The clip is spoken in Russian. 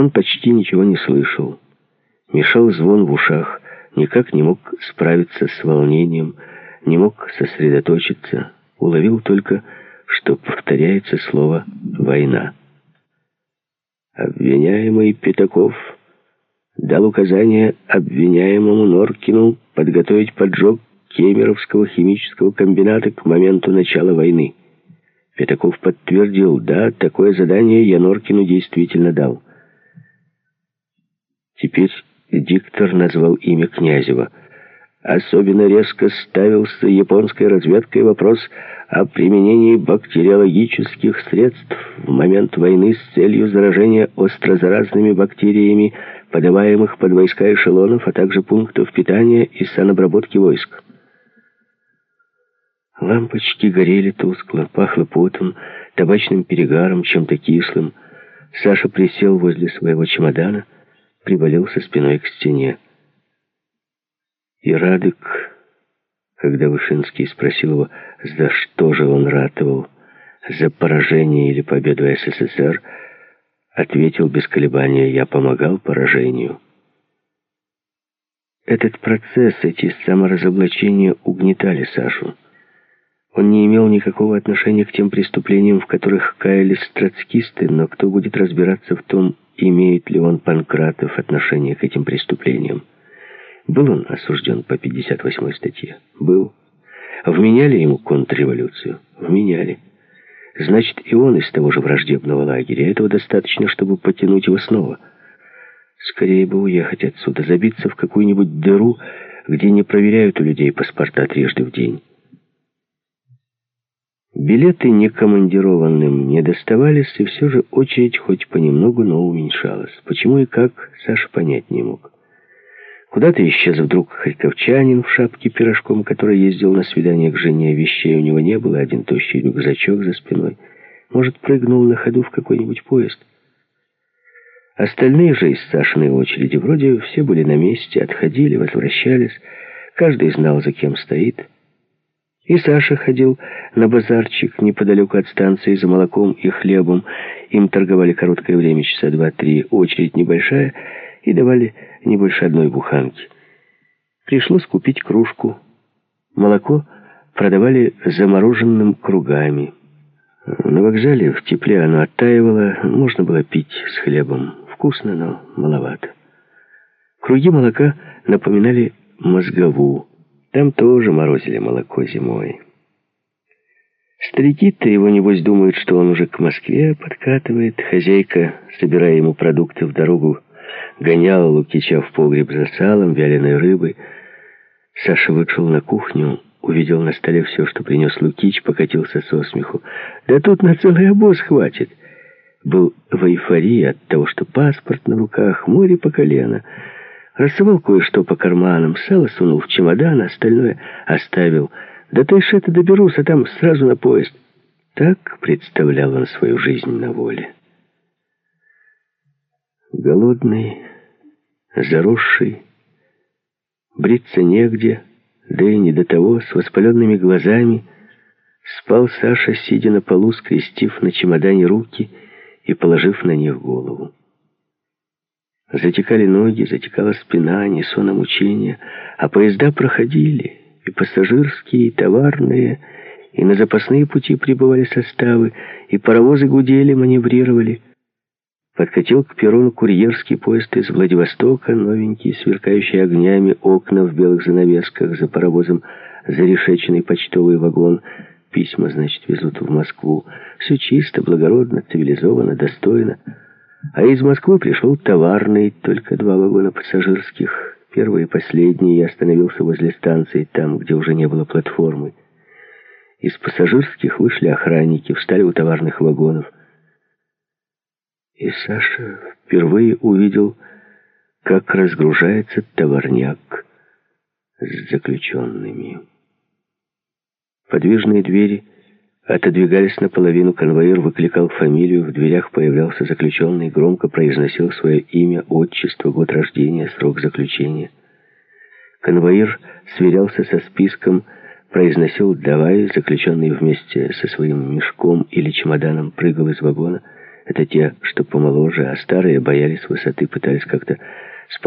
Он почти ничего не слышал. Мешал звон в ушах, никак не мог справиться с волнением, не мог сосредоточиться, уловил только, что повторяется слово «война». Обвиняемый Пятаков дал указание обвиняемому Норкину подготовить поджог Кемеровского химического комбината к моменту начала войны. Пятаков подтвердил: да, такое задание я Норкину действительно дал. Теперь диктор назвал имя Князева. Особенно резко ставился японской разведкой вопрос о применении бактериологических средств в момент войны с целью заражения острозаразными бактериями, подаваемых под войска эшелонов, а также пунктов питания и санобработки войск. Лампочки горели тускло, пахло потом, табачным перегаром, чем-то кислым. Саша присел возле своего чемодана, привалился спиной к стене. И Радык, когда Вышинский спросил его, за что же он ратовал, за поражение или победу СССР, ответил без колебания: я помогал поражению. Этот процесс, эти саморазоблачения угнетали Сашу. Он не имел никакого отношения к тем преступлениям, в которых каялись троцкисты, но кто будет разбираться в том, имеет ли он, Панкратов, отношение к этим преступлениям? Был он осужден по 58-й статье? Был. Вменяли ему контрреволюцию? Вменяли. Значит, и он из того же враждебного лагеря. Этого достаточно, чтобы потянуть его снова. Скорее бы уехать отсюда, забиться в какую-нибудь дыру, где не проверяют у людей паспорта трижды в день. Билеты некомандированным не доставались, и все же очередь хоть понемногу, но уменьшалась. Почему и как, Саша понять не мог. Куда-то исчез вдруг харьковчанин в шапке пирожком, который ездил на свидание к жене. Вещей у него не было, один тощий рюкзачок за спиной. Может, прыгнул на ходу в какой-нибудь поезд. Остальные же из Сашиной очереди вроде все были на месте, отходили, возвращались. Каждый знал, за кем стоит. И Саша ходил на базарчик неподалеку от станции за молоком и хлебом. Им торговали короткое время, часа 2-3, очередь небольшая, и давали не больше одной буханки. Пришлось купить кружку. Молоко продавали замороженным кругами. На вокзале в тепле оно оттаивало, можно было пить с хлебом. Вкусно, но маловато. Круги молока напоминали мозгову. Там тоже морозили молоко зимой. Старики-то его, небось, думают, что он уже к Москве подкатывает. Хозяйка, собирая ему продукты в дорогу, гоняла Лукича в погреб за салом, вяленой рыбой. Саша вышел на кухню, увидел на столе все, что принес Лукич, покатился со смеху. Да тут на целый обоз хватит. Был в эйфории от того, что паспорт на руках, море по колено. Рассовал кое-что по карманам, сало сунул в чемодан, остальное оставил. Да то еще это доберусь, а там сразу на поезд. Так представлял он свою жизнь на воле. Голодный, заросший, бриться негде, да и не до того, с воспаленными глазами, спал Саша, сидя на полу, скрестив на чемодане руки и положив на них голову. Затекали ноги, затекала спина, несло мучения, а поезда проходили, и пассажирские, и товарные, и на запасные пути прибывали составы, и паровозы гудели, маневрировали. Подкатил к перрону курьерский поезд из Владивостока, новенький, сверкающий огнями, окна в белых занавесках, за паровозом зарешеченный почтовый вагон. Письма, значит, везут в Москву. Все чисто, благородно, цивилизованно, достойно. А из Москвы пришел товарный, только 2 вагона пассажирских. Первый и последний, я остановился возле станции, там, где уже не было платформы. Из пассажирских вышли охранники, встали у товарных вагонов. И Саша впервые увидел, как разгружается товарняк с заключенными. Подвижные двери отодвигались наполовину, конвоир выкликал фамилию, в дверях появлялся заключенный, громко произносил свое имя, отчество, год рождения, срок заключения. Конвоир сверялся со списком, произносил «давай», заключенный вместе со своим мешком или чемоданом прыгал из вагона, Это те, что помоложе, а старые боялись высоты, пытались как-то